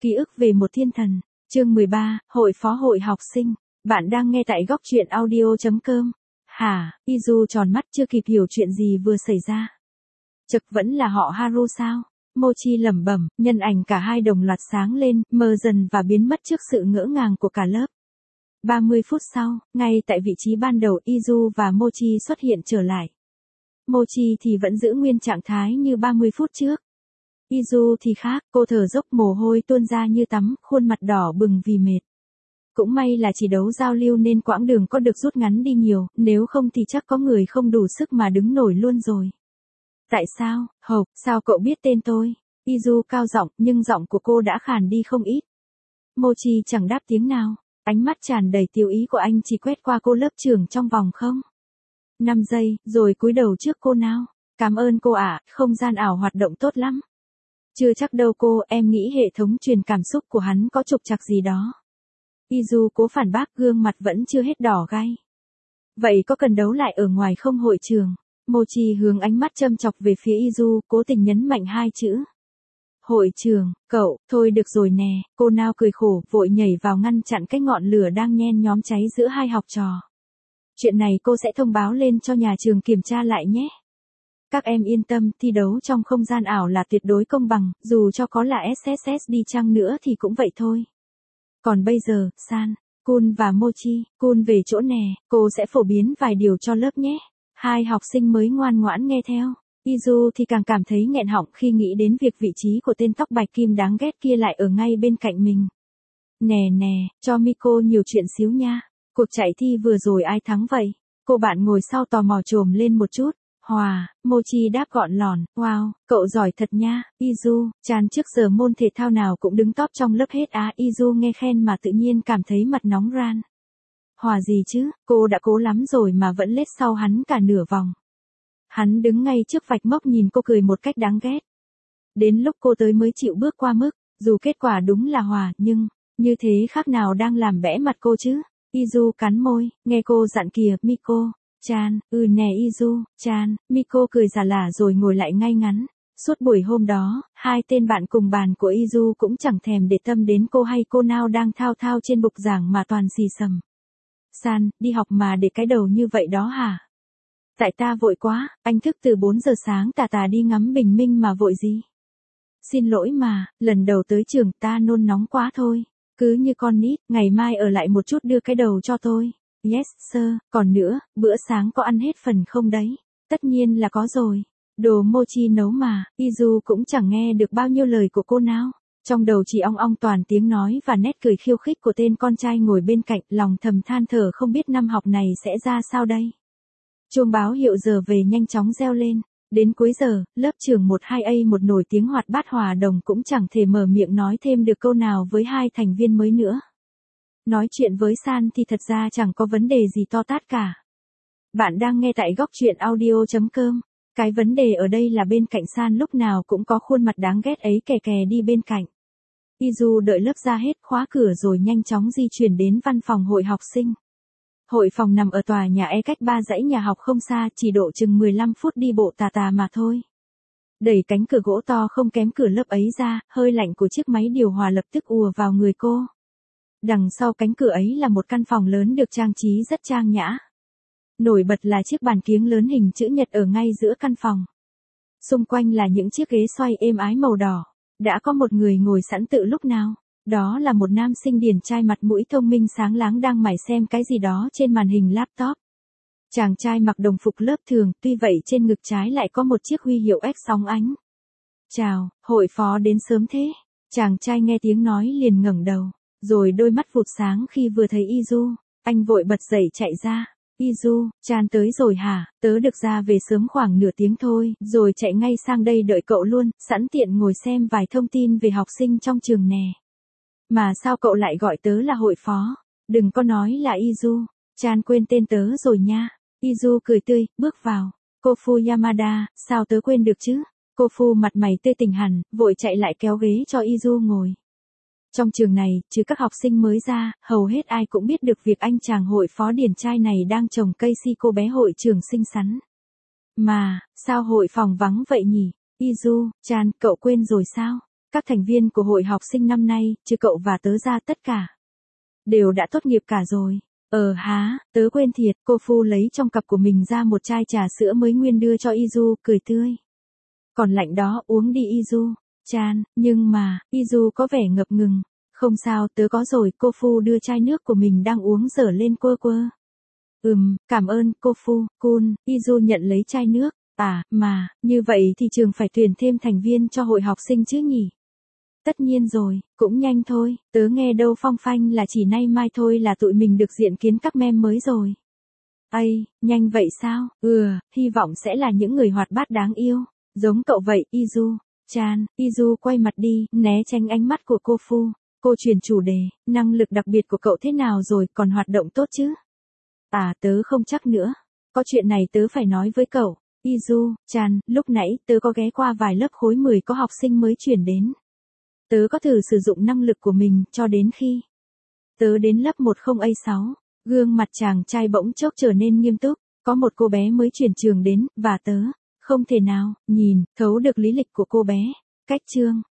Ký ức về một thiên thần, chương 13, hội phó hội học sinh. Bạn đang nghe tại góc truyện audio.com. Hả, Izu tròn mắt chưa kịp hiểu chuyện gì vừa xảy ra. Chực vẫn là họ Haru sao? Mochi lẩm bẩm, nhân ảnh cả hai đồng loạt sáng lên, mờ dần và biến mất trước sự ngỡ ngàng của cả lớp. 30 phút sau, ngay tại vị trí ban đầu Izu và Mochi xuất hiện trở lại. Mochi thì vẫn giữ nguyên trạng thái như 30 phút trước. Izu thì khác, cô thở dốc mồ hôi tuôn ra như tắm, khuôn mặt đỏ bừng vì mệt. Cũng may là chỉ đấu giao lưu nên quãng đường có được rút ngắn đi nhiều, nếu không thì chắc có người không đủ sức mà đứng nổi luôn rồi. Tại sao, Hộp, sao cậu biết tên tôi? Izu cao giọng, nhưng giọng của cô đã khàn đi không ít. Mochi chẳng đáp tiếng nào, ánh mắt tràn đầy tiêu ý của anh chỉ quét qua cô lớp trưởng trong vòng 5 giây, rồi cúi đầu trước cô nào. Cảm ơn cô ạ, không gian ảo hoạt động tốt lắm. Chưa chắc đâu cô, em nghĩ hệ thống truyền cảm xúc của hắn có trục trặc gì đó. Izu cố phản bác, gương mặt vẫn chưa hết đỏ gay. Vậy có cần đấu lại ở ngoài không hội trường? Mochi hướng ánh mắt châm chọc về phía Izu, cố tình nhấn mạnh hai chữ. Hội trường, cậu, thôi được rồi nè, cô Nao cười khổ, vội nhảy vào ngăn chặn cái ngọn lửa đang nhen nhóm cháy giữa hai học trò. Chuyện này cô sẽ thông báo lên cho nhà trường kiểm tra lại nhé. Các em yên tâm, thi đấu trong không gian ảo là tuyệt đối công bằng, dù cho có là SSS đi chăng nữa thì cũng vậy thôi. Còn bây giờ, San, Kun và Mochi, Kun về chỗ nè, cô sẽ phổ biến vài điều cho lớp nhé. Hai học sinh mới ngoan ngoãn nghe theo. Izu thì càng cảm thấy nghẹn họng khi nghĩ đến việc vị trí của tên tóc bạch kim đáng ghét kia lại ở ngay bên cạnh mình. Nè nè, cho Miko nhiều chuyện xíu nha. Cuộc chạy thi vừa rồi ai thắng vậy? Cô bạn ngồi sau tò mò trồm lên một chút. Hòa, Mochi đáp gọn lòn, wow, cậu giỏi thật nha, Izu, Chan trước giờ môn thể thao nào cũng đứng top trong lớp hết á. Izu nghe khen mà tự nhiên cảm thấy mặt nóng ran. Hòa gì chứ, cô đã cố lắm rồi mà vẫn lết sau hắn cả nửa vòng. Hắn đứng ngay trước vạch mốc nhìn cô cười một cách đáng ghét. Đến lúc cô tới mới chịu bước qua mức, dù kết quả đúng là hòa, nhưng, như thế khác nào đang làm bẽ mặt cô chứ. Izu cắn môi, nghe cô dặn kìa, Miko. Chan, nè Izu, Chan, Miko cười giả lả rồi ngồi lại ngay ngắn. Suốt buổi hôm đó, hai tên bạn cùng bàn của Izu cũng chẳng thèm để tâm đến cô hay cô Nao đang thao thao trên bục giảng mà toàn xì xầm. San, đi học mà để cái đầu như vậy đó hả? Tại ta vội quá, anh thức từ 4 giờ sáng tà đi ngắm bình minh mà vội gì? Xin lỗi mà, lần đầu tới trường ta nôn nóng quá thôi. Cứ như con nít, ngày mai ở lại một chút đưa cái đầu cho tôi. Yes, sir, còn nữa, bữa sáng có ăn hết phần không đấy? Tất nhiên là có rồi. Đồ Mochi nấu mà, Izu cũng chẳng nghe được bao nhiêu lời của cô nào. Trong đầu chỉ ong ong toàn tiếng nói và nét cười khiêu khích của tên con trai ngồi bên cạnh, lòng thầm than thở không biết năm học này sẽ ra sao đây. Chuông báo hiệu giờ về nhanh chóng reo lên. Đến cuối giờ, lớp trưởng 12A một nổi tiếng hoạt bát hòa đồng cũng chẳng thể mở miệng nói thêm được câu nào với hai thành viên mới nữa. Nói chuyện với San thì thật ra chẳng có vấn đề gì to tát cả. Bạn đang nghe tại góc truyện audio.com. Cái vấn đề ở đây là bên cạnh San lúc nào cũng có khuôn mặt đáng ghét ấy kè kè đi bên cạnh. Izu đợi lớp ra hết khóa cửa rồi nhanh chóng di chuyển đến văn phòng hội học sinh. Hội phòng nằm ở tòa nhà E cách 3 dãy nhà học không xa, chỉ độ chừng 15 phút đi bộ tà mà thôi. Đẩy cánh cửa gỗ to không kém cửa lớp ấy ra, hơi lạnh của chiếc máy điều hòa lập tức ùa vào người cô. Đằng sau cánh cửa ấy là một căn phòng lớn được trang trí rất trang nhã. Nổi bật là chiếc bàn kiếng lớn hình chữ nhật ở ngay giữa căn phòng. Xung quanh là những chiếc ghế xoay êm ái màu đỏ. Đã có một người ngồi sẵn tự lúc nào. Đó là một nam sinh điển trai mặt mũi thông minh sáng láng đang mải xem cái gì đó trên màn hình laptop. Chàng trai mặc đồng phục lớp thường, tuy vậy trên ngực trái lại có một chiếc huy hiệu X sóng ánh. Chào, hội phó đến sớm thế. Chàng trai nghe tiếng nói liền ngẩng đầu, rồi đôi mắt vụt sáng khi vừa thấy Izu. Anh vội bật dậy chạy ra. Izu, Chan tới rồi hả? Tớ được ra về sớm khoảng nửa tiếng thôi, rồi chạy ngay sang đây đợi cậu luôn, sẵn tiện ngồi xem vài thông tin về học sinh trong trường nè. Mà sao cậu lại gọi tớ là hội phó? Đừng có nói là Izu. Chan quên tên tớ rồi nha. Izu cười tươi, bước vào. Kofu Yamada, sao tớ quên được chứ? Kofu mặt mày tươi tỉnh hẳn, vội chạy lại kéo ghế cho Izu ngồi. Trong trường này, trừ các học sinh mới ra, hầu hết ai cũng biết được việc anh chàng hội phó điển trai này đang trồng cây si cô bé hội trưởng xinh xắn. Mà, sao hội phòng vắng vậy nhỉ? Izu, Chan, cậu quên rồi sao? Các thành viên của hội học sinh năm nay, trừ cậu và tớ ra tất cả, đều đã tốt nghiệp cả rồi. Tớ quên thiệt, cô Phu lấy trong cặp của mình ra một chai trà sữa mới nguyên đưa cho Izu, cười tươi. Còn lạnh đó, uống đi Izu. Chan, nhưng mà, Izu có vẻ ngập ngừng. Không sao, tớ có rồi, cô Phu đưa chai nước của mình đang uống dở lên quơ quơ. Cảm ơn, cô Phu, cool, Izu nhận lấy chai nước. Như vậy thì trường phải tuyển thêm thành viên cho hội học sinh chứ nhỉ? Tất nhiên rồi, cũng nhanh thôi, tớ nghe đâu phong phanh là chỉ nay mai thôi là tụi mình được diện kiến các mem mới rồi. Nhanh vậy sao? Hy vọng sẽ là những người hoạt bát đáng yêu, giống cậu vậy, Izu. Chan, Izu quay mặt đi, né tránh ánh mắt của cô Phu. Cô chuyển chủ đề, năng lực đặc biệt của cậu thế nào rồi, còn hoạt động tốt chứ? Tớ không chắc nữa. Có chuyện này tớ phải nói với cậu. Izu, Chan, lúc nãy tớ có ghé qua vài lớp khối 10 có học sinh mới chuyển đến. Tớ có thử sử dụng năng lực của mình cho đến khi tớ đến lớp 10A6. Gương mặt chàng trai bỗng chốc trở nên nghiêm túc. Có một cô bé mới chuyển trường đến, và tớ không thể nào nhìn thấu được lý lịch của cô bé. Cách chương